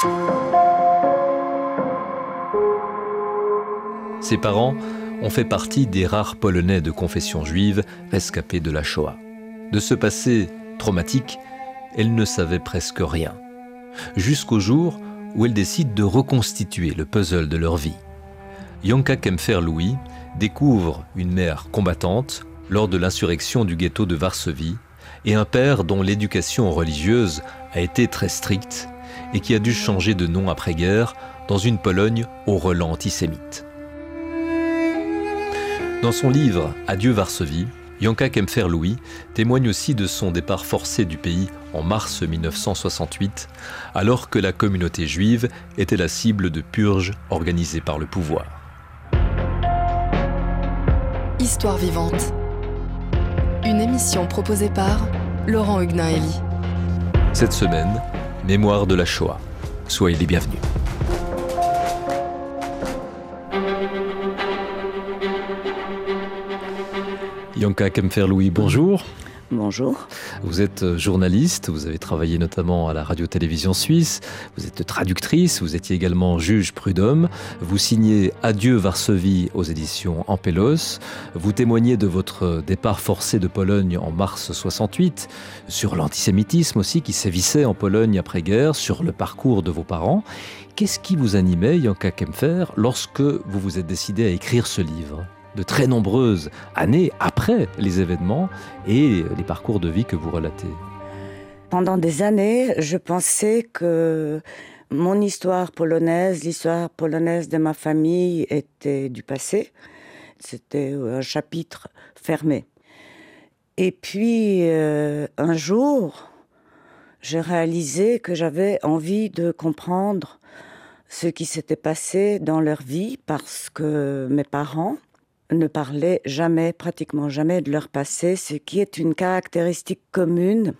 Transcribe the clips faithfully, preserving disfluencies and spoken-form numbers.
Ses parents ont fait partie des rares Polonais de confession juive rescapés de la Shoah. De ce passé traumatique, elle ne savait presque rien. Jusqu'au jour où elle décide de reconstituer le puzzle de leur vie. Janka Kempfer-Louis découvre une mère combattante lors de l'insurrection du ghetto de Varsovie et un père dont l'éducation religieuse a été très stricte et qui a dû changer de nom après-guerre dans une Pologne au relent antisémite. Dans son livre « Adieu Varsovie », Janka Kempfer-Louis témoigne aussi de son départ forcé du pays en mars mille neuf cent soixante-huit, alors que la communauté juive était la cible de purges organisées par le pouvoir. Histoire vivante. Une émission proposée par Laurent Huguenin-Hélie. Cette semaine, mémoire de la Shoah. Soyez les bienvenus. Janka Kempfer-Louis, bonjour. Bonjour. Vous êtes journaliste, vous avez travaillé notamment à la radio-télévision suisse, vous êtes traductrice, vous étiez également juge prud'homme, vous signez Adieu Varsovie aux éditions Ampelos, vous témoignez de votre départ forcé de Pologne en mars soixante-huit, sur l'antisémitisme aussi qui sévissait en Pologne après-guerre, sur le parcours de vos parents. Qu'est-ce qui vous animait, Janka Kempfer, lorsque vous vous êtes décidé à écrire ce livre ? De très nombreuses années après les événements et les parcours de vie que vous relatez. Pendant des années, je pensais que mon histoire polonaise, l'histoire polonaise de ma famille était du passé. C'était un chapitre fermé. Et puis, euh, un jour, j'ai réalisé que j'avais envie de comprendre ce qui s'était passé dans leur vie parce que mes parents ne parlaient jamais, pratiquement jamais de leur passé, ce qui est une caractéristique commune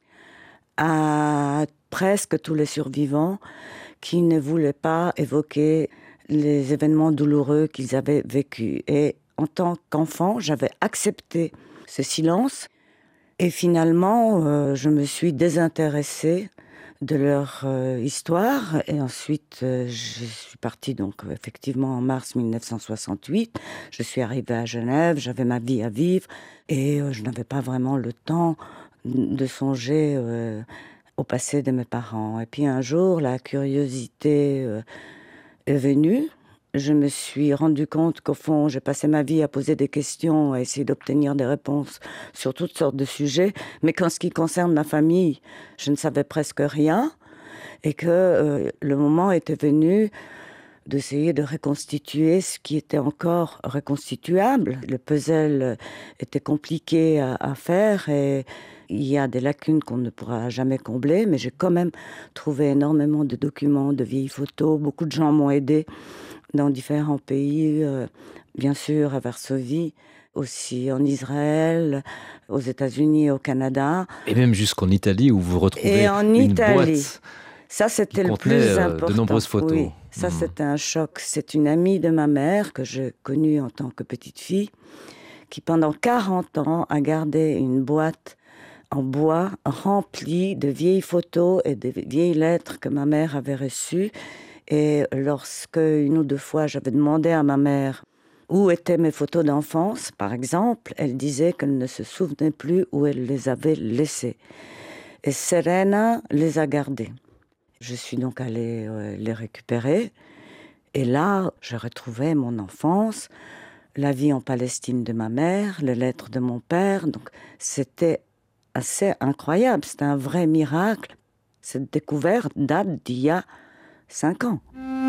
à presque tous les survivants qui ne voulaient pas évoquer les événements douloureux qu'ils avaient vécus. Et en tant qu'enfant, j'avais accepté ce silence et finalement, euh, je me suis désintéressée de leur euh, histoire et ensuite euh, je suis partie donc effectivement en mars mille neuf cent soixante-huit. Je suis arrivée à Genève, j'avais ma vie à vivre et euh, je n'avais pas vraiment le temps de songer euh, au passé de mes parents. Et puis un jour, la curiosité euh, est venue. Je me suis rendu compte qu'au fond, j'ai passé ma vie à poser des questions, à essayer d'obtenir des réponses sur toutes sortes de sujets, mais qu'en ce qui concerne ma famille, je ne savais presque rien, et que euh, le moment était venu d'essayer de reconstituer ce qui était encore reconstituable. Le puzzle était compliqué à, à faire, et il y a des lacunes qu'on ne pourra jamais combler, mais j'ai quand même trouvé énormément de documents, de vieilles photos. Beaucoup de gens m'ont aidé dans différents pays, euh, bien sûr à Varsovie, aussi en Israël, aux États-Unis, au Canada. Et même jusqu'en Italie où vous retrouvez et en une Italie. boîte Ça, c'était qui le contenait plus euh, important. de nombreuses photos. Oui, ça, Mmh. c'était un choc. C'est une amie de ma mère que j'ai connue en tant que petite fille, qui pendant quarante ans a gardé une boîte en bois remplie de vieilles photos et de vieilles lettres que ma mère avait reçues. Et lorsque, une ou deux fois, j'avais demandé à ma mère où étaient mes photos d'enfance, par exemple, elle disait qu'elle ne se souvenait plus où elle les avait laissées. Et Serena les a gardées. Je suis donc allée euh, les récupérer. Et là, je retrouvais mon enfance, la vie en Palestine de ma mère, les lettres de mon père. Donc, c'était assez incroyable. C'était un vrai miracle. Cette découverte date d'il y a cinq ans.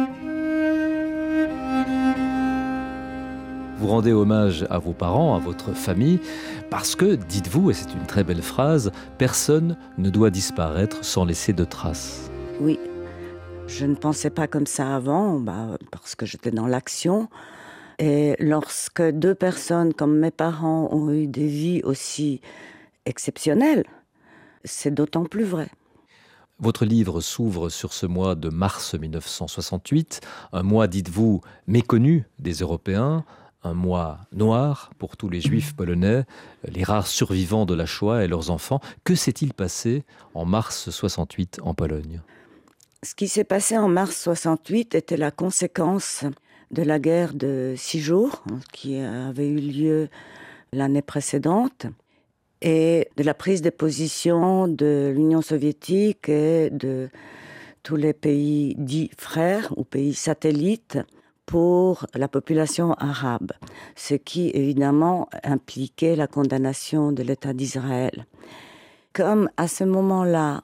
Vous rendez hommage à vos parents, à votre famille, parce que, dites-vous, et c'est une très belle phrase, personne ne doit disparaître sans laisser de traces. Oui, je ne pensais pas comme ça avant, bah, parce que j'étais dans l'action. Et lorsque deux personnes comme mes parents ont eu des vies aussi exceptionnelles, c'est d'autant plus vrai. Votre livre s'ouvre sur ce mois de mars mille neuf cent soixante-huit, un mois, dites-vous, méconnu des Européens, un mois noir pour tous les Juifs polonais, les rares survivants de la Shoah et leurs enfants. Que s'est-il passé en mars soixante-huit en Pologne ? Ce qui s'est passé en mars soixante-huit était la conséquence de la guerre de six jours qui avait eu lieu l'année précédente et de la prise de position de l'Union soviétique et de tous les pays dits frères ou pays satellites pour la population arabe, ce qui évidemment impliquait la condamnation de l'État d'Israël. Comme à ce moment-là,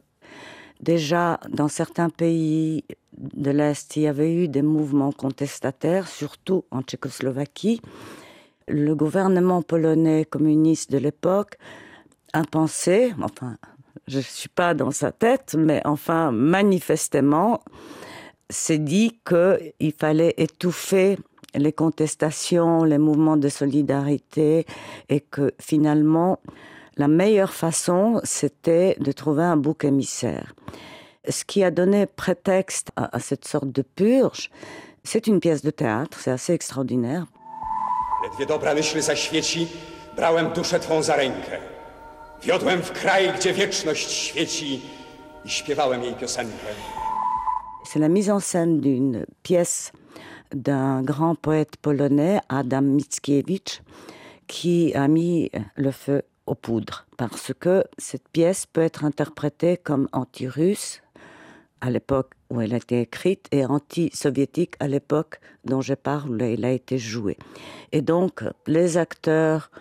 déjà dans certains pays de l'Est, il y avait eu des mouvements contestataires, surtout en Tchécoslovaquie, le gouvernement polonais communiste de l'époque a pensé, enfin, je ne suis pas dans sa tête, mais enfin, manifestement, s'est dit qu'il fallait étouffer les contestations, les mouvements de solidarité et que finalement, la meilleure façon, c'était de trouver un bouc émissaire. Ce qui a donné prétexte à, à cette sorte de purge, c'est une pièce de théâtre, c'est assez extraordinaire. Ledwie dobra myśl zaświeci, brałem duszę twą za rękę. Wiodłem w kraj, gdzie wieczność świeci i śpiewałem jej piosenkę. C'est la mise en scène d'une pièce d'un grand poète polonais, Adam Mickiewicz, qui a mis le feu aux poudres, parce que cette pièce peut être interprétée comme anti-russe à l'époque où elle a été écrite et anti-soviétique à l'époque dont je parle, où elle a été jouée. Et donc, les acteurs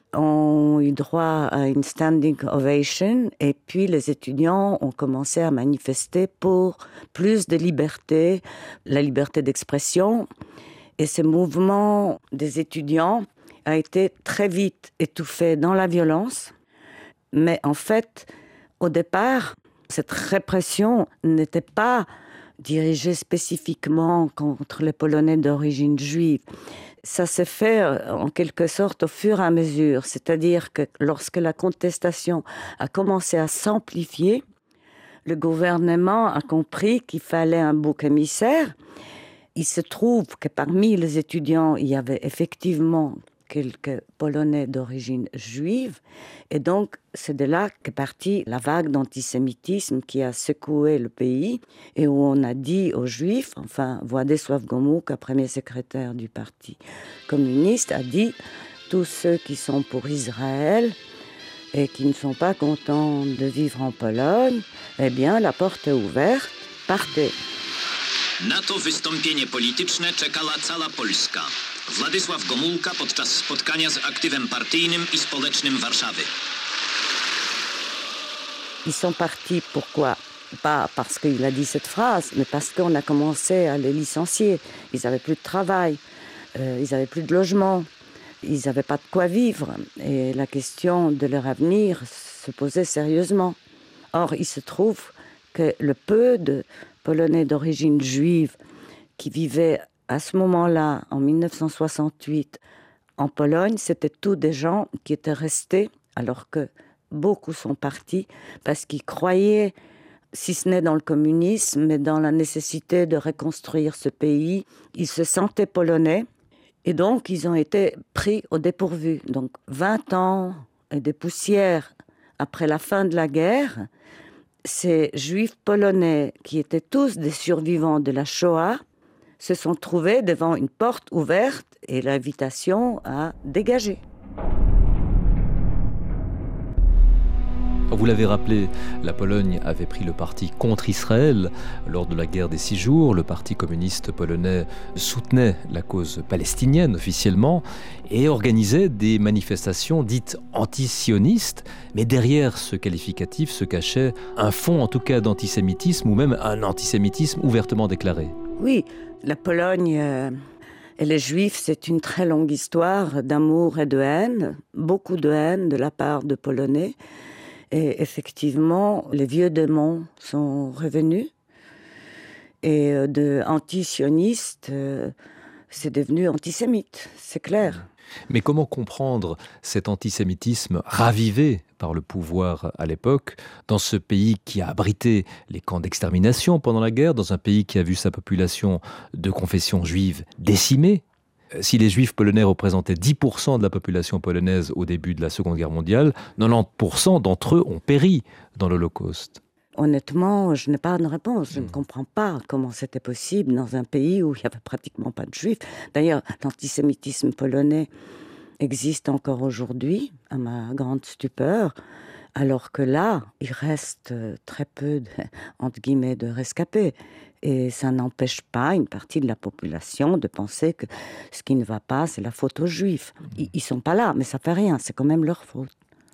ont eu droit à une standing ovation et puis les étudiants ont commencé à manifester pour plus de liberté, la liberté d'expression. Et ce mouvement des étudiants a été très vite étouffé dans la violence. Mais en fait, au départ, cette répression n'était pas dirigée spécifiquement contre les Polonais d'origine juive. Ça s'est fait en quelque sorte au fur et à mesure. C'est-à-dire que lorsque la contestation a commencé à s'amplifier, le gouvernement a compris qu'il fallait un bouc émissaire. Il se trouve que parmi les étudiants, il y avait effectivement quelques Polonais d'origine juive. Et donc, c'est de là qu'est partie la vague d'antisémitisme qui a secoué le pays et où on a dit aux Juifs, enfin, Władysław Gomułka, premier secrétaire du parti communiste, a dit « tous ceux qui sont pour Israël et qui ne sont pas contents de vivre en Pologne, eh bien, la porte est ouverte, partez ». Na to wystąpienie polityczne czekała cała Polska. Władysław Gomułka podczas spotkania z aktywem partyjnym i społecznym Warszawy. Ils sont partis, pourquoi? Pas parce qu'il a dit cette phrase, mais parce qu'on a commencé à les licencier. Ils n'avaient plus de travail, euh, ils n'avaient plus de logement, ils n'avaient pas de quoi vivre. Et la question de leur avenir se posait sérieusement. Or, il se trouve que le peu de Polonais d'origine juive qui vivaient à ce moment-là, en dix-neuf cent soixante-huit, en Pologne, c'était tous des gens qui étaient restés, alors que beaucoup sont partis, parce qu'ils croyaient, si ce n'est dans le communisme, mais dans la nécessité de reconstruire ce pays. Ils se sentaient polonais, et donc ils ont été pris au dépourvu. Donc vingt ans et des poussières après la fin de la guerre, ces juifs polonais, qui étaient tous des survivants de la Shoah, se sont trouvés devant une porte ouverte et l'invitation à dégager. Vous l'avez rappelé, la Pologne avait pris le parti contre Israël lors de la guerre des six jours. Le parti communiste polonais soutenait la cause palestinienne officiellement et organisait des manifestations dites antisionistes. Mais derrière ce qualificatif se cachait un fond en tout cas d'antisémitisme ou même un antisémitisme ouvertement déclaré. Oui, la Pologne euh, et les Juifs, c'est une très longue histoire d'amour et de haine, beaucoup de haine de la part de Polonais. Et effectivement, les vieux démons sont revenus. Et de antisioniste, euh, c'est devenu antisémite, c'est clair. Mais comment comprendre cet antisémitisme ravivé par le pouvoir à l'époque, dans ce pays qui a abrité les camps d'extermination pendant la guerre, dans un pays qui a vu sa population de confession juive décimée? Si les Juifs polonais représentaient dix pour cent de la population polonaise au début de la Seconde Guerre mondiale, quatre-vingt-dix pour cent d'entre eux ont péri dans l'Holocauste. Honnêtement, je n'ai pas de réponse. Je mmh. ne comprends pas comment c'était possible dans un pays où il n'y avait pratiquement pas de juifs. D'ailleurs, l'antisémitisme polonais existe encore aujourd'hui, à ma grande stupeur, alors que là, il reste très peu, de, entre guillemets, de rescapés. Et ça n'empêche pas une partie de la population de penser que ce qui ne va pas, c'est la faute aux juifs. Ils ne sont pas là, mais ça ne fait rien, c'est quand même leur faute.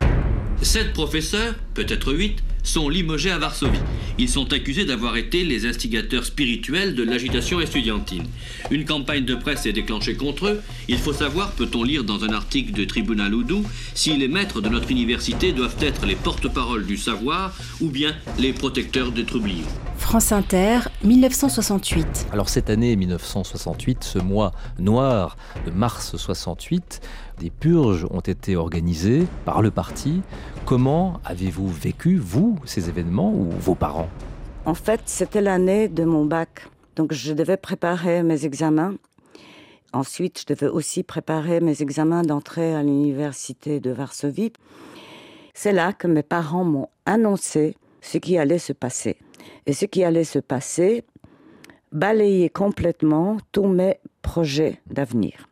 Sept professeurs, peut-être huit, sont limogés à Varsovie. Ils sont accusés d'avoir été les instigateurs spirituels de l'agitation estudiantine. Une campagne de presse est déclenchée contre eux. Il faut savoir, peut-on lire dans un article de Tribunal Oudou, si les maîtres de notre université doivent être les porte-paroles du savoir ou bien les protecteurs des troublions. France Inter, dix-neuf cent soixante-huit. Alors cette année dix-neuf cent soixante-huit, ce mois noir de mars soixante-huit, des purges ont été organisées par le parti. Comment avez-vous vécu, vous, ces événements ou vos parents ? En fait, c'était l'année de mon bac. Donc je devais préparer mes examens. Ensuite, je devais aussi préparer mes examens d'entrée à l'université de Varsovie. C'est là que mes parents m'ont annoncé ce qui allait se passer. Et ce qui allait se passer balayait complètement tous mes projets d'avenir.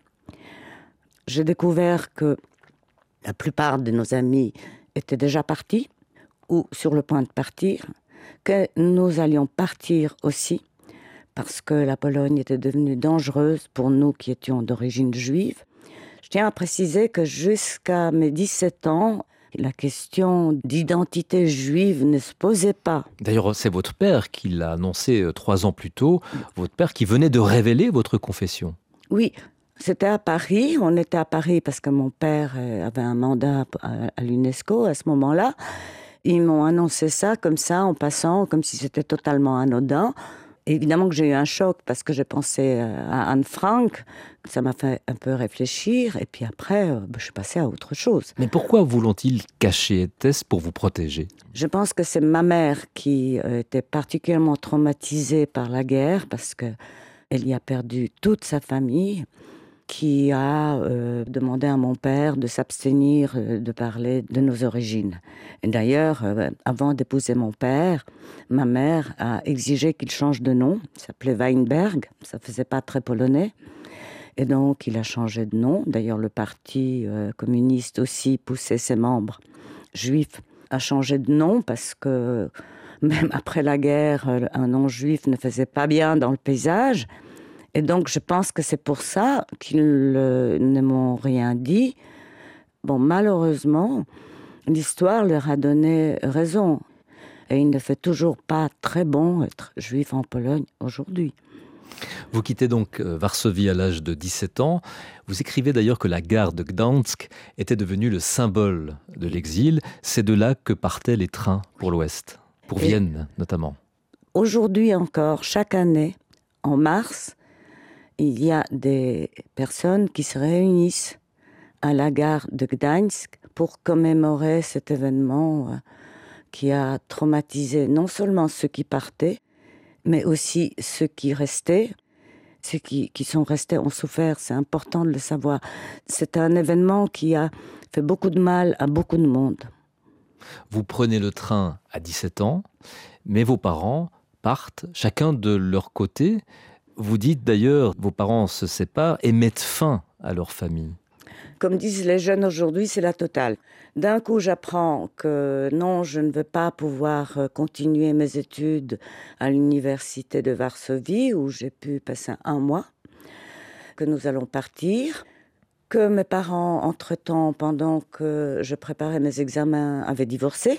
J'ai découvert que la plupart de nos amis étaient déjà partis ou sur le point de partir, que nous allions partir aussi parce que la Pologne était devenue dangereuse pour nous qui étions d'origine juive. Je tiens à préciser que jusqu'à mes dix-sept ans, la question d'identité juive ne se posait pas. D'ailleurs, c'est votre père qui l'a annoncé trois ans plus tôt, votre père qui venait de révéler votre confession. Oui, c'était à Paris. On était à Paris parce que mon père avait un mandat à l'UNESCO à ce moment-là. Ils m'ont annoncé ça comme ça, en passant, comme si c'était totalement anodin. Évidemment que j'ai eu un choc parce que j'ai pensé à Anne Frank. Ça m'a fait un peu réfléchir. Et puis après, je suis passée à autre chose. Mais pourquoi voulont-ils cacher ? Était-ce pour vous protéger ? Je pense que c'est ma mère qui était particulièrement traumatisée par la guerre parce qu'elle y a perdu toute sa famille, qui a euh, demandé à mon père de s'abstenir euh, de parler de nos origines. Et d'ailleurs, euh, avant d'épouser mon père, ma mère a exigé qu'il change de nom. Il s'appelait Weinberg, ça faisait pas très polonais. Et donc, il a changé de nom. D'ailleurs, le parti euh, communiste aussi poussait ses membres juifs à changer de nom parce que même après la guerre, un nom juif ne faisait pas bien dans le paysage. Et donc, je pense que c'est pour ça qu'ils euh, ne m'ont rien dit. Bon, malheureusement, l'histoire leur a donné raison. Et il ne fait toujours pas très bon être juif en Pologne aujourd'hui. Vous quittez donc Varsovie à l'âge de dix-sept ans. Vous écrivez d'ailleurs que la gare de Gdansk était devenue le symbole de l'exil. C'est de là que partaient les trains pour l'Ouest, pour Et Vienne notamment. Aujourd'hui encore, chaque année, en mars, il y a des personnes qui se réunissent à la gare de Gdańsk pour commémorer cet événement qui a traumatisé non seulement ceux qui partaient, mais aussi ceux qui restaient. Ceux qui, qui sont restés ont souffert, c'est important de le savoir. C'est un événement qui a fait beaucoup de mal à beaucoup de monde. Vous prenez le train à dix-sept ans, mais vos parents partent chacun de leur côté. Vous dites d'ailleurs, vos parents se séparent et mettent fin à leur famille. Comme disent les jeunes aujourd'hui, c'est la totale. D'un coup, j'apprends que non, je ne veux pas pouvoir continuer mes études à l'université de Varsovie, où j'ai pu passer un mois, que nous allons partir, que mes parents, entre-temps, pendant que je préparais mes examens, avaient divorcé,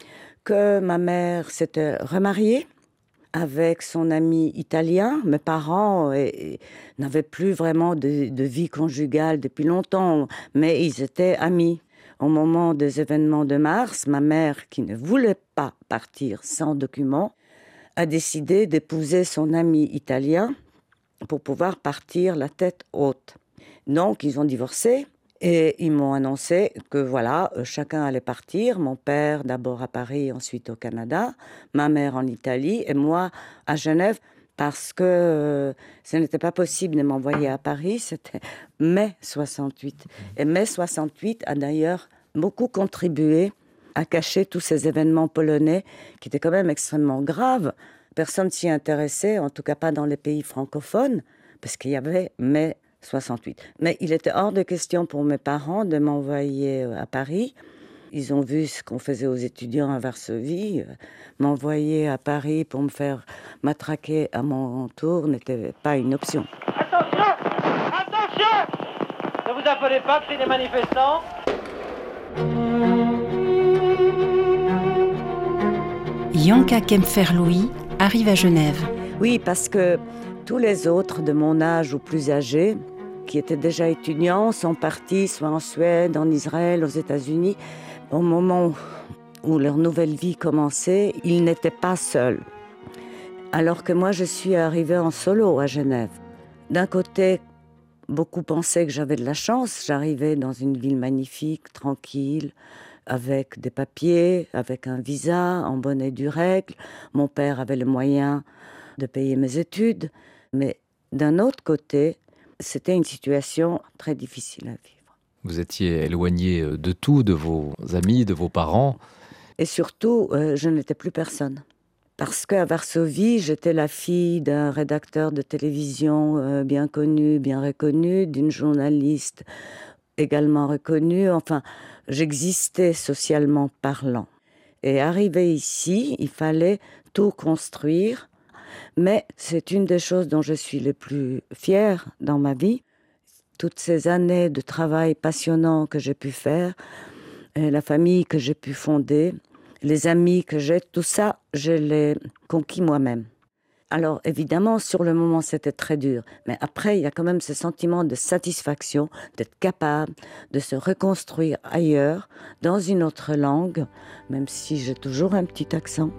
que ma mère s'était remariée avec son ami italien. Mes parents et, et, n'avaient plus vraiment de, de vie conjugale depuis longtemps, mais ils étaient amis. Au moment des événements de mars, ma mère, qui ne voulait pas partir sans document, a décidé d'épouser son ami italien pour pouvoir partir la tête haute. Donc, ils ont divorcé. Et ils m'ont annoncé que voilà, chacun allait partir. Mon père d'abord à Paris, ensuite au Canada, ma mère en Italie et moi à Genève parce que euh, ce n'était pas possible de m'envoyer à Paris. C'était mai soixante-huit. Et mai soixante-huit a d'ailleurs beaucoup contribué à cacher tous ces événements polonais qui étaient quand même extrêmement graves. Personne s'y intéressait, en tout cas pas dans les pays francophones, parce qu'il y avait mai soixante-huit. Mais il était hors de question pour mes parents de m'envoyer à Paris. Ils ont vu ce qu'on faisait aux étudiants à Varsovie. M'envoyer à Paris pour me faire matraquer à mon tour n'était pas une option. Attention! Attention! Ne vous affolez pas, crient les manifestants. Janka Kempfer-Louis arrive à Genève. Oui, parce que tous les autres de mon âge ou plus âgés, qui étaient déjà étudiants, sont partis soit en Suède, en Israël, aux États-Unis. Au moment où leur nouvelle vie commençait, ils n'étaient pas seuls. Alors que moi, je suis arrivée en solo à Genève. D'un côté, beaucoup pensaient que j'avais de la chance. J'arrivais dans une ville magnifique, tranquille, avec des papiers, avec un visa, en bonne et due règle. Mon père avait le moyen de payer mes études. Mais d'un autre côté, c'était une situation très difficile à vivre. Vous étiez éloigné de tout, de vos amis, de vos parents. Et surtout, euh, je n'étais plus personne. Parce qu'à Varsovie, j'étais la fille d'un rédacteur de télévision euh, bien connu, bien reconnu, d'une journaliste également reconnue. Enfin, j'existais socialement parlant. Et arrivé ici, il fallait tout construire. Mais c'est une des choses dont je suis le plus fière dans ma vie. Toutes ces années de travail passionnant que j'ai pu faire, la famille que j'ai pu fonder, les amis que j'ai, tout ça, je l'ai conquis moi-même. Alors évidemment, sur le moment, c'était très dur. Mais après, il y a quand même ce sentiment de satisfaction, d'être capable de se reconstruire ailleurs, dans une autre langue, même si j'ai toujours un petit accent.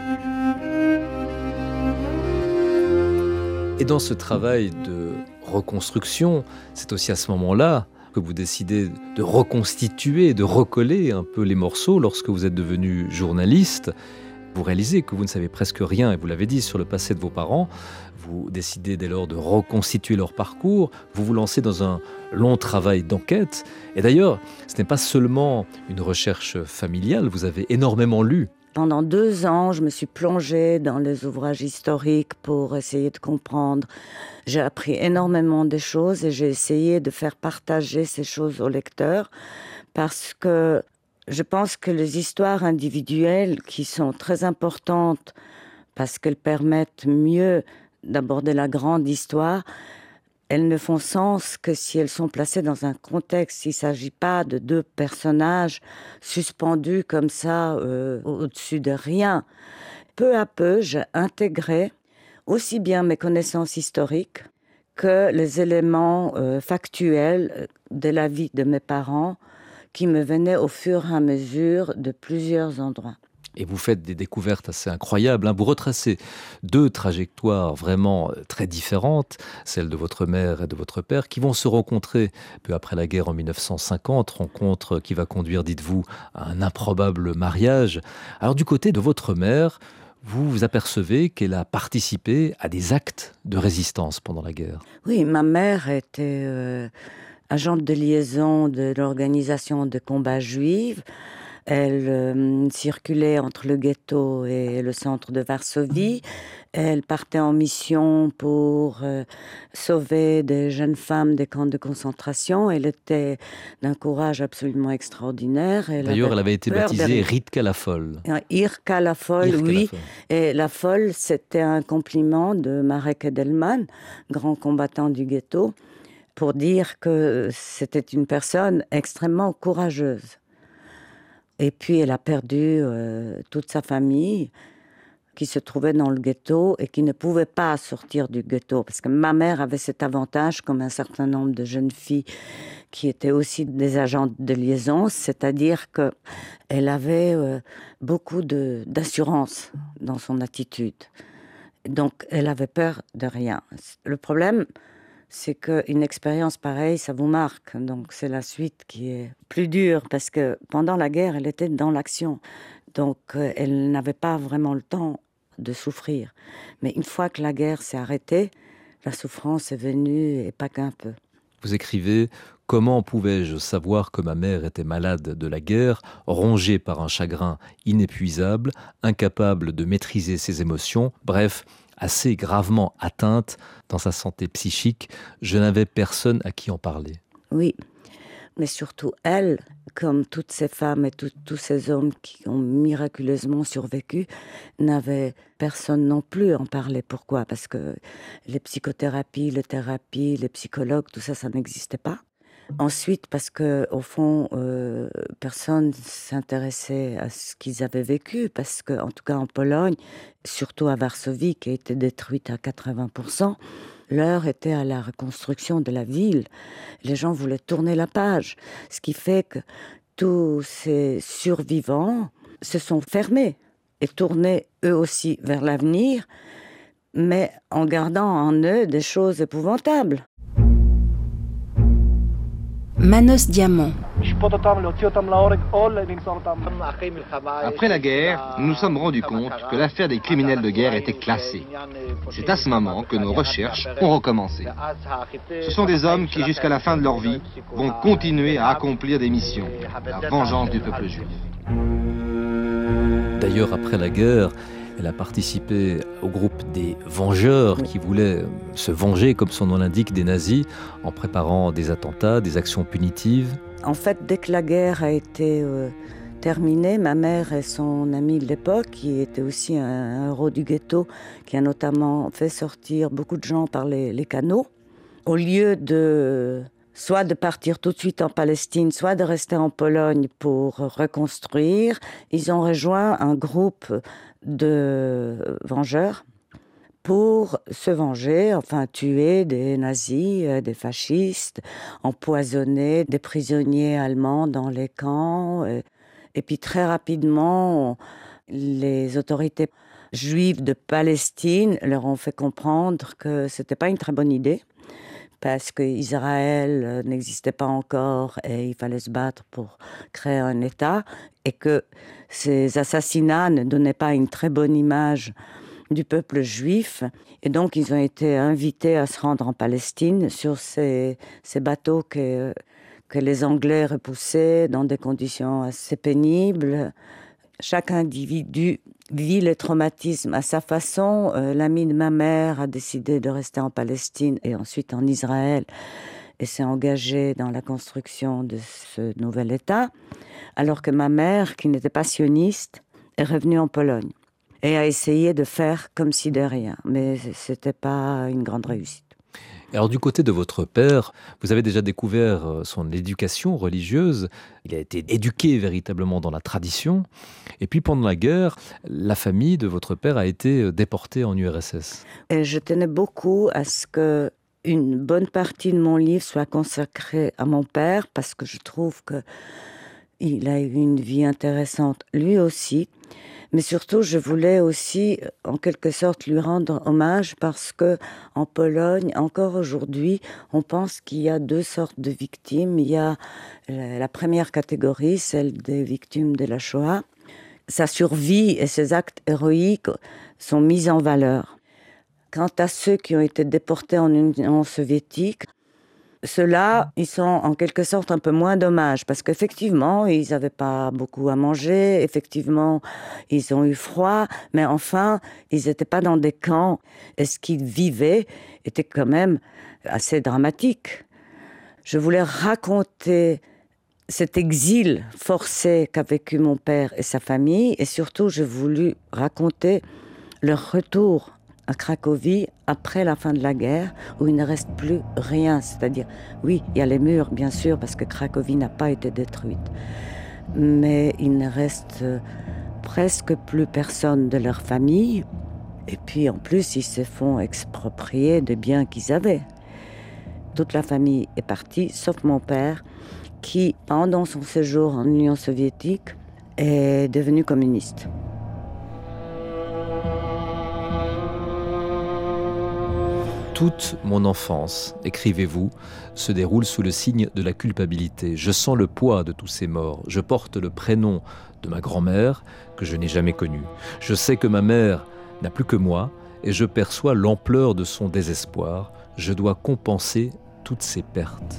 Et dans ce travail de reconstruction, c'est aussi à ce moment-là que vous décidez de reconstituer, de recoller un peu les morceaux lorsque vous êtes devenu journaliste. Vous réalisez que vous ne savez presque rien, et vous l'avez dit, sur le passé de vos parents. Vous décidez dès lors de reconstituer leur parcours. Vous vous lancez dans un long travail d'enquête. Et d'ailleurs, ce n'est pas seulement une recherche familiale, vous avez énormément lu. Pendant deux ans, je me suis plongée dans les ouvrages historiques pour essayer de comprendre. J'ai appris énormément de choses et j'ai essayé de faire partager ces choses aux lecteurs parce que je pense que les histoires individuelles qui sont très importantes parce qu'elles permettent mieux d'aborder la grande histoire, elles ne font sens que si elles sont placées dans un contexte. Il ne s'agit pas de deux personnages suspendus comme ça euh, au-dessus de rien. Peu à peu, j'ai intégré aussi bien mes connaissances historiques que les éléments euh, factuels de la vie de mes parents qui me venaient au fur et à mesure de plusieurs endroits. Et vous faites des découvertes assez incroyables. Hein. Vous retracez deux trajectoires vraiment très différentes, celle de votre mère et de votre père, qui vont se rencontrer peu après la guerre en mille neuf cent cinquante, rencontre qui va conduire, dites-vous, à un improbable mariage. Alors du côté de votre mère, vous vous apercevez qu'elle a participé à des actes de résistance pendant la guerre. Oui, ma mère était euh, agente de liaison de l'organisation de combat juive. Elle euh, circulait entre le ghetto et le centre de Varsovie. Elle partait en mission pour euh, sauver des jeunes femmes des camps de concentration. Elle était d'un courage absolument extraordinaire. Elle D'ailleurs, elle avait été baptisée de... Ritka la folle. Irka la folle, Irka oui. La folle. Et la folle, c'était un compliment de Marek Edelman, grand combattant du ghetto, pour dire que c'était une personne extrêmement courageuse. Et puis, elle a perdu euh, toute sa famille qui se trouvait dans le ghetto et qui ne pouvait pas sortir du ghetto. Parce que ma mère avait cet avantage, comme un certain nombre de jeunes filles qui étaient aussi des agents de liaison, c'est-à-dire qu'elle avait euh, beaucoup de, d'assurance dans son attitude. Donc, elle avait peur de rien. Le problème, c'est qu'une expérience pareille, ça vous marque. Donc, c'est la suite qui est plus dure, parce que pendant la guerre, elle était dans l'action. Donc, euh, elle n'avait pas vraiment le temps de souffrir. Mais une fois que la guerre s'est arrêtée, la souffrance est venue, et pas qu'un peu. Vous écrivez « Comment pouvais-je savoir que ma mère était malade de la guerre, rongée par un chagrin inépuisable, incapable de maîtriser ses émotions, bref, assez gravement atteinte dans sa santé psychique, je n'avais personne à qui en parler. » Oui, mais surtout elle, comme toutes ces femmes et tout, tous ces hommes qui ont miraculeusement survécu, n'avaient personne non plus à en parler. Pourquoi ? Parce que les psychothérapies, les thérapies, les psychologues, tout ça, ça n'existait pas. Ensuite, parce que au fond, euh, personne s'intéressait à ce qu'ils avaient vécu, parce que, en tout cas en Pologne, surtout à Varsovie, qui a été détruite à quatre-vingts pour cent, l'heure était à la reconstruction de la ville. Les gens voulaient tourner la page, ce qui fait que tous ces survivants se sont fermés et tournés eux aussi vers l'avenir, mais en gardant en eux des choses épouvantables. Manos Diamant. Après la guerre, nous nous sommes rendus compte que l'affaire des criminels de guerre était classée. C'est à ce moment que nos recherches ont recommencé. Ce sont des hommes qui, jusqu'à la fin de leur vie, vont continuer à accomplir des missions. La vengeance du peuple juif. D'ailleurs, après la guerre, elle a participé au groupe des Vengeurs qui voulaient se venger, comme son nom l'indique, des nazis, en préparant des attentats, des actions punitives. En fait, dès que la guerre a été euh, terminée, ma mère et son ami de l'époque, qui était aussi un, un héros du ghetto, qui a notamment fait sortir beaucoup de gens par les, les canaux, au lieu de soit de partir tout de suite en Palestine, soit de rester en Pologne pour reconstruire, ils ont rejoint un groupe de vengeurs pour se venger, enfin tuer des nazis, des fascistes, empoisonner des prisonniers allemands dans les camps. Et puis très rapidement, les autorités juives de Palestine leur ont fait comprendre que c'était pas une très bonne idée, parce qu'Israël n'existait pas encore et il fallait se battre pour créer un État, et que ces assassinats ne donnaient pas une très bonne image du peuple juif. Et donc, ils ont été invités à se rendre en Palestine sur ces, ces bateaux que, que les Anglais repoussaient dans des conditions assez pénibles. Chaque individu vit les traumatismes à sa façon. Euh, l'ami de ma mère a décidé de rester en Palestine et ensuite en Israël et s'est engagé dans la construction de ce nouvel État, alors que ma mère, qui n'était pas sioniste, est revenue en Pologne et a essayé de faire comme si de rien, mais c'était pas une grande réussite. Alors du côté de votre père, vous avez déjà découvert son éducation religieuse. Il a été éduqué véritablement dans la tradition. Et puis pendant la guerre, la famille de votre père a été déportée en U R S S. Et je tenais beaucoup à ce que une bonne partie de mon livre soit consacrée à mon père, parce que je trouve que il a eu une vie intéressante lui aussi. Mais surtout, je voulais aussi, en quelque sorte, lui rendre hommage parce que en Pologne, encore aujourd'hui, on pense qu'il y a deux sortes de victimes. Il y a la première catégorie, celle des victimes de la Shoah. Sa survie et ses actes héroïques sont mis en valeur. Quant à ceux qui ont été déportés en Union soviétique, ceux-là, ils sont en quelque sorte un peu moins dommages, parce qu'effectivement, ils n'avaient pas beaucoup à manger, effectivement, ils ont eu froid, mais enfin, ils n'étaient pas dans des camps, et ce qu'ils vivaient était quand même assez dramatique. Je voulais raconter cet exil forcé qu'a vécu mon père et sa famille, et surtout, j'ai voulu raconter leur retour à Cracovie, après la fin de la guerre, où il ne reste plus rien. C'est-à-dire, oui, il y a les murs, bien sûr, parce que Cracovie n'a pas été détruite. Mais il ne reste presque plus personne de leur famille. Et puis, en plus, ils se font exproprier des biens qu'ils avaient. Toute la famille est partie, sauf mon père, qui, pendant son séjour en Union soviétique, est devenu communiste. Toute mon enfance, écrivez-vous, se déroule sous le signe de la culpabilité. Je sens le poids de tous ces morts. Je porte le prénom de ma grand-mère, que je n'ai jamais connue. Je sais que ma mère n'a plus que moi, et je perçois l'ampleur de son désespoir. Je dois compenser toutes ces pertes.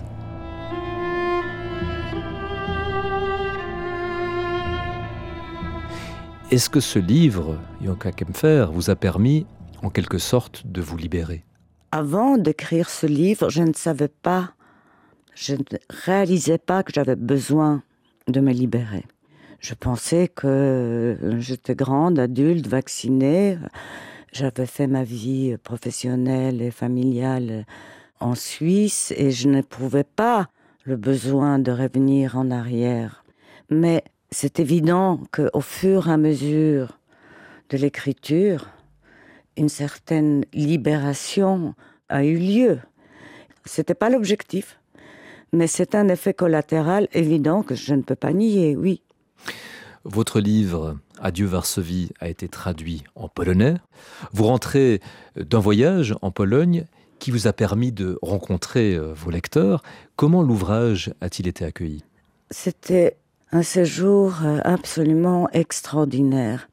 Est-ce que ce livre, Yonka Kempfer, vous a permis, en quelque sorte, de vous libérer? Avant d'écrire ce livre, je ne savais pas, je ne réalisais pas que j'avais besoin de me libérer. Je pensais que j'étais grande, adulte, vaccinée. J'avais fait ma vie professionnelle et familiale en Suisse et je n'éprouvais pas le besoin de revenir en arrière. Mais c'est évident qu'au fur et à mesure de l'écriture, une certaine libération a eu lieu. Ce n'était pas l'objectif, mais c'est un effet collatéral évident que je ne peux pas nier, oui. Votre livre « Adieu Varsovie » a été traduit en polonais. Vous rentrez d'un voyage en Pologne qui vous a permis de rencontrer vos lecteurs. Comment l'ouvrage a-t-il été accueilli? C'était un séjour absolument extraordinaire,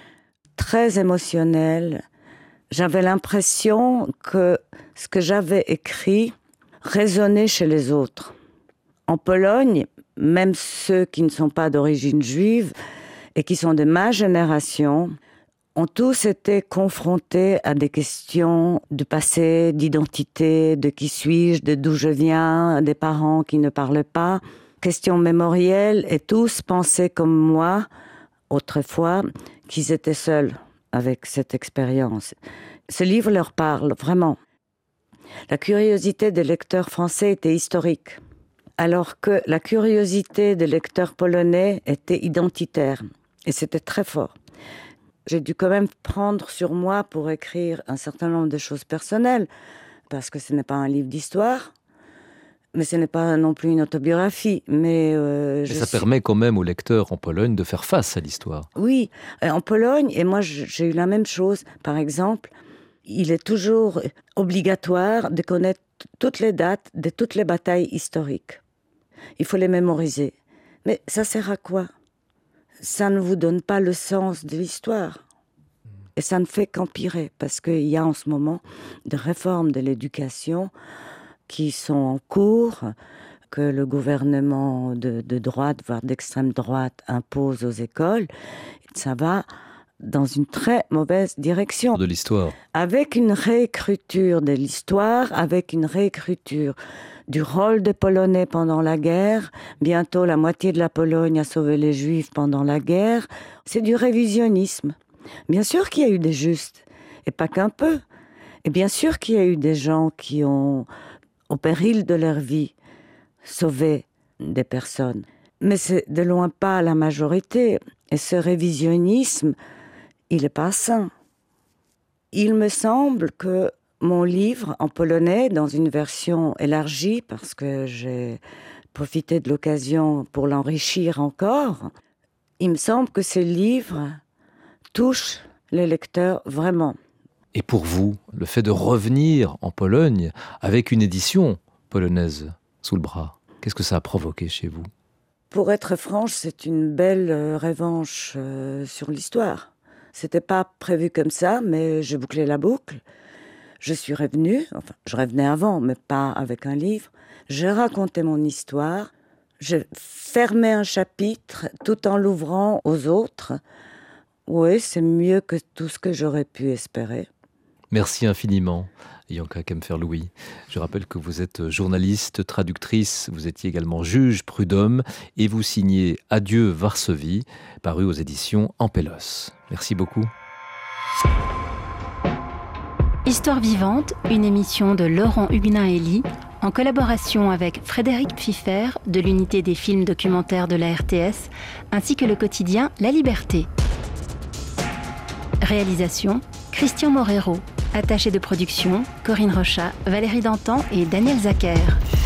très émotionnel. J'avais l'impression que ce que j'avais écrit résonnait chez les autres. En Pologne, même ceux qui ne sont pas d'origine juive et qui sont de ma génération, ont tous été confrontés à des questions de passé, d'identité, de qui suis-je, de d'où je viens, des parents qui ne parlent pas, questions mémorielles, et tous pensaient comme moi, autrefois, qu'ils étaient seuls avec cette expérience. Ce livre leur parle, vraiment. La curiosité des lecteurs français était historique, alors que la curiosité des lecteurs polonais était identitaire. Et c'était très fort. J'ai dû quand même prendre sur moi pour écrire un certain nombre de choses personnelles, parce que ce n'est pas un livre d'histoire, mais ce n'est pas non plus une autobiographie. Mais, euh, je ça suis... permet quand même aux lecteurs en Pologne de faire face à l'histoire. Oui, en Pologne, et moi j'ai eu la même chose. Par exemple, il est toujours obligatoire de connaître toutes les dates de toutes les batailles historiques. Il faut les mémoriser. Mais ça sert à quoi? Ça ne vous donne pas le sens de l'histoire. Et ça ne fait qu'empirer, parce qu'il y a en ce moment des réformes de l'éducation qui sont en cours, que le gouvernement de, de droite, voire d'extrême droite, impose aux écoles. Ça va dans une très mauvaise direction. De l'histoire. Avec une réécriture de l'histoire, avec une réécriture du rôle des Polonais pendant la guerre. Bientôt, la moitié de la Pologne a sauvé les Juifs pendant la guerre. C'est du révisionnisme. Bien sûr qu'il y a eu des justes, et pas qu'un peu. Et bien sûr qu'il y a eu des gens qui ont, au péril de leur vie, sauvé des personnes. Mais c'est de loin pas la majorité. Et ce révisionnisme, il n'est pas sain. Il me semble que mon livre en polonais, dans une version élargie, parce que j'ai profité de l'occasion pour l'enrichir encore, il me semble que ce livre touche les lecteurs vraiment. Et pour vous, le fait de revenir en Pologne avec une édition polonaise sous le bras, qu'est-ce que ça a provoqué chez vous? Pour être franche, c'est une belle euh, revanche euh, sur l'histoire. C'était pas prévu comme ça, mais j'ai bouclé la boucle. Je suis revenue, enfin, je revenais avant, mais pas avec un livre. J'ai raconté mon histoire. J'ai fermé un chapitre tout en l'ouvrant aux autres. Oui, c'est mieux que tout ce que j'aurais pu espérer. Merci infiniment, Yonka Kempfer-Louis. Je rappelle que vous êtes journaliste, traductrice, vous étiez également juge prud'homme et vous signez Adieu Varsovie, paru aux éditions Ampélos. Merci beaucoup. Histoire vivante, une émission de Laurent Huguenin-Hélie, en collaboration avec Frédéric Pfiffer de l'unité des films documentaires de la R T S, ainsi que le quotidien La Liberté. Réalisation, Christian Morero. Attaché de production, Corinne Rochat, Valérie Dantan et Daniel Zacher.